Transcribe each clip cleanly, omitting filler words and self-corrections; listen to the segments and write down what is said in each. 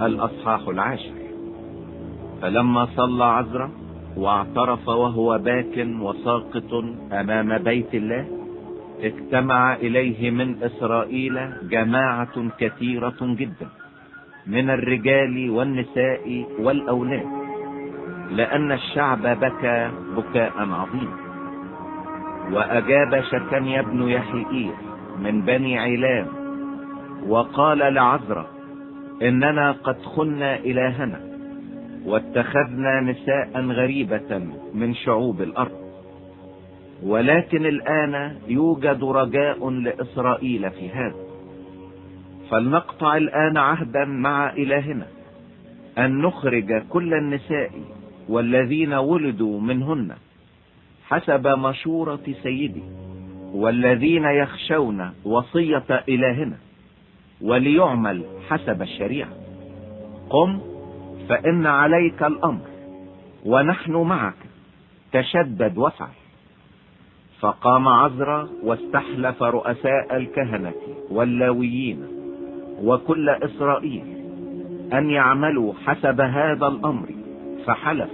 الأصحاح 10. فلما صلى عذرا واعترف وهو باك وساقط أمام بيت الله، اجتمع إليه من إسرائيل جماعة كثيرة جدا من الرجال والنساء والأولاد، لأن الشعب بكى بكاء عظيما. وأجاب شكنيا بن يحيئيل من بني علام وقال لعذرا: إننا قد خنا إلهنا واتخذنا نساء غريبة من شعوب الأرض، ولكن الآن يوجد رجاء لإسرائيل في هذا، فلنقطع الآن عهدا مع إلهنا أن نخرج كل النساء والذين ولدوا منهن حسب مشورة سيدي، والذين يخشون وصية إلهنا، وليعمل حسب الشريعة. قم، فإن عليك الأمر ونحن معك، تشدد وافعل. فقام عذرا واستحلف رؤساء الكهنة واللاويين وكل إسرائيل أن يعملوا حسب هذا الأمر، فحلف.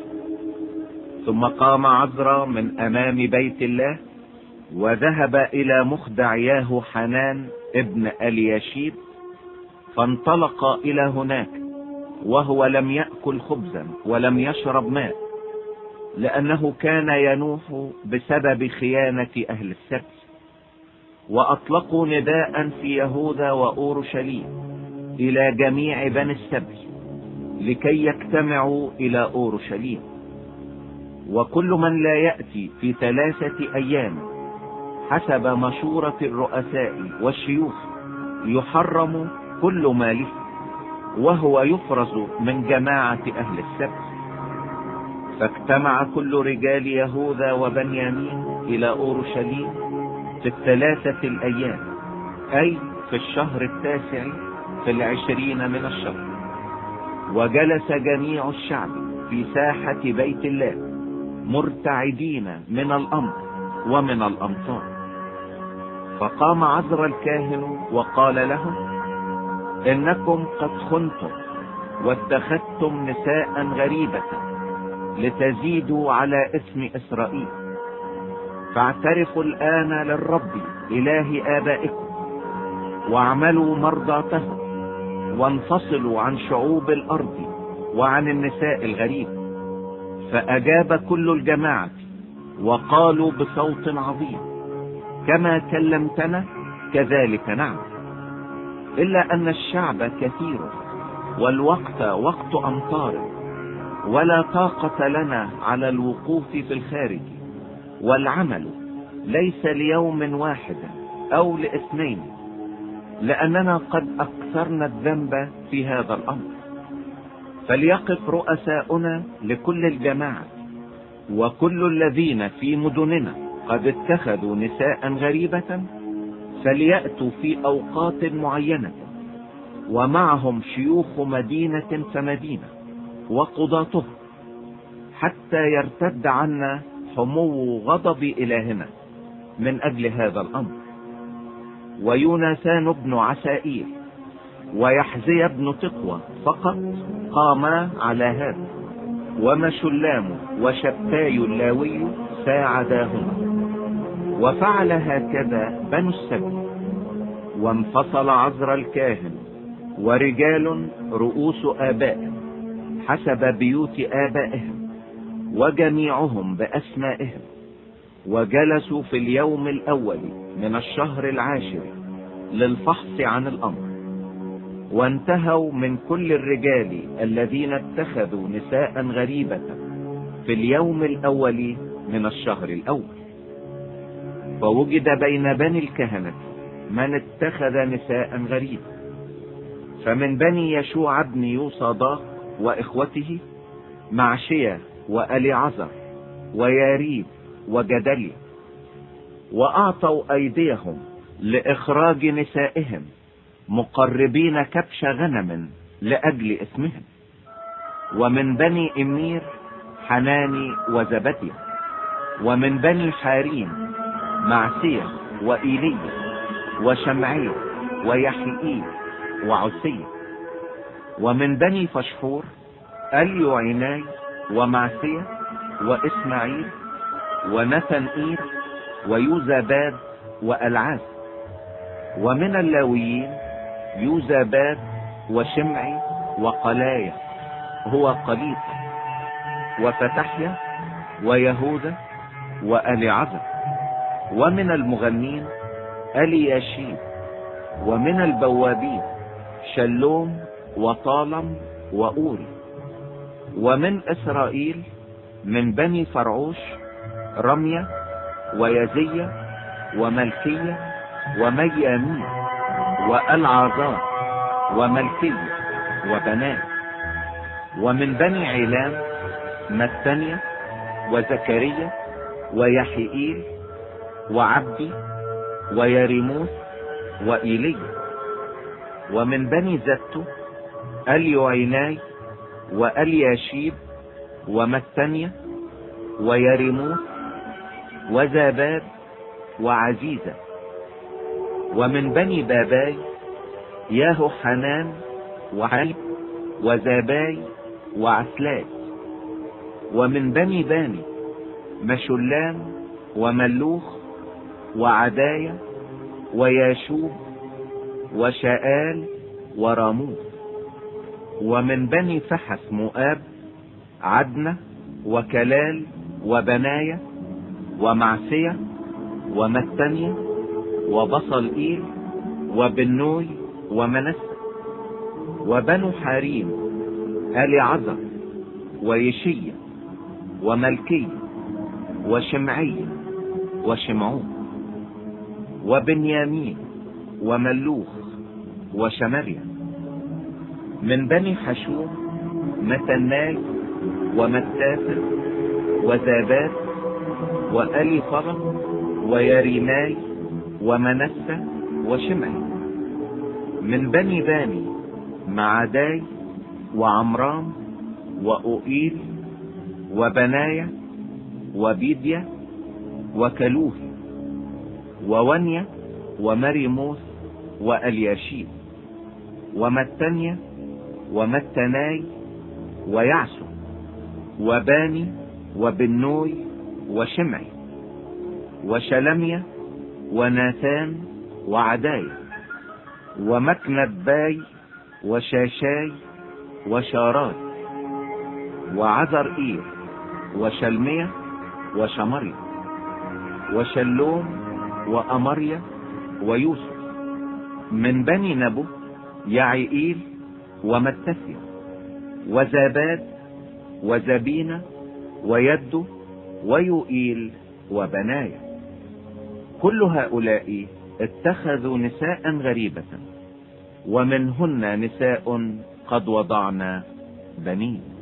ثم قام عذرا من أمام بيت الله وذهب إلى مخدع ياهو حنان ابن الياشيب، فانطلق إلى هناك وهو لم يأكل خبزا ولم يشرب ماء، لأنه كان ينوح بسبب خيانة أهل السبت. وأطلقوا نداء في يهوذا وأورشليم إلى جميع بني السبت لكي يجتمعوا إلى أورشليم، وكل من لا يأتي في 3 أيام حسب مشورة الرؤساء والشيوخ يحرم كل ماله، وهو يفرز من جماعة أهل السبت. فاجتمع كل رجال يهوذا وبنيامين إلى أورشليم في 3 الأيام، أي في الشهر 9 في 20 من الشهر. وجلس جميع الشعب في ساحة بيت الله مرتعدين من الأمر ومن الأمطار. فقام عذرا الكاهن وقال لهم: إنكم قد خنتم واتخذتم نساء غريبة لتزيدوا على اسم إسرائيل، فاعترفوا الآن للرب إله آبائكم واعملوا مرضاته، وانفصلوا عن شعوب الأرض وعن النساء الغريبة. فأجاب كل الجماعة وقالوا بصوت عظيم: كما كلمتنا كذلك نعمل، إلا أن الشعب كثير والوقت وقت أمطار، ولا طاقة لنا على الوقوف في الخارج، والعمل ليس ليوم واحد أو ل2، لأننا قد أكثرنا الذنب في هذا الأمر. فليقف رؤساؤنا لكل الجماعة وكل الذين في مدننا قد اتخذوا نساء غريبة، فليأتوا في أوقات معينة، ومعهم شيوخ مدينة فمدينة وقضاته، حتى يرتد عنا حمو غضب إلهنا من أجل هذا الأمر. ويوناثان بن عسائيل ويحزي بن تقوى فقط قاما على هذا، ومشلام وشبتاي اللاوي ساعداهما. وفعل هكذا بنو السبت. وانفصل عذرا الكاهن ورجال رؤوس آبائهم حسب بيوت آبائهم وجميعهم بأسمائهم، وجلسوا في اليوم الأول من الشهر 10 للفحص عن الأمر. وانتهوا من كل الرجال الذين اتخذوا نساء غريبة في اليوم الأول من الشهر الأول. فوجد بين بني الكهنة من اتخذ نساء غريبة، فمن بني يشوع بن يوصداق وإخوته معشية وأليعزر وياريب وجدليا، وأعطوا أيديهم لإخراج نسائهم مقربين كبش غنم لأجل اسمهم. ومن بني إمير حناني وزبديا، ومن بني حارين معسية وإيليا وشمعية ويحيئيل وعسية. ومن بني فشحور اليوعيناي ومعسية وإسماعيل ونثنئيل ويوزاباد وألعاس. ومن اللاويين يوزاباد وشمعي وقلاية هو قليطة وفتحيا ويهوذا وأليعزر. ومن المغنين الياشيب. ومن البوابين شلوم وطالم وأوري. ومن إسرائيل من بني فرعوش رمية ويزية وملكية وميامين وألعازار وملكية وبنات. ومن بني عيلام متنية وزكريا ويحيئيل وعبدي ويريموث وإيليا. ومن بني زتو اليوعيناي وألياشيب ومتنية ويريموث وزاباد وعزيزة. ومن بني باباي ياهو حنان وعيب وزاباي وعسلاي. ومن بني باني مشلام وملوخ وعدايا وياشوب وشآل وراموس. ومن بني فحس مؤاب عدنة وكلال وبنايا ومعسية ومتنية وبصلئيل وبنوي ومنسى. وبنو حاريم أليعزر ويشية وملكي وشمعي وشمعون. وبنيامين وملوخ وشمريا. من بني حشوم متناي ومتاثر وزابات وألي فرم ويريماي ومنسى وشمعي. من بني باني معداي وعمرام وأوئيل وبنايا وبيديا وكلوه وونيا ومريموث وألياشيب ومتنيا ومتناي ويعسو وباني وبنوي وشمعي وشلميا وناثان وعدايا ومكنباي وشاشاي وشاراي وعذرئيل وشلميا وشمريا وشلوم وأمريا ويوسف. من بني نبو يعيئيل ومتثيا وزاباد وزبينة ويد ويوئيل وبنايا. كل هؤلاء اتخذوا نساء غريبة ومنهن نساء قد وضعن بنين.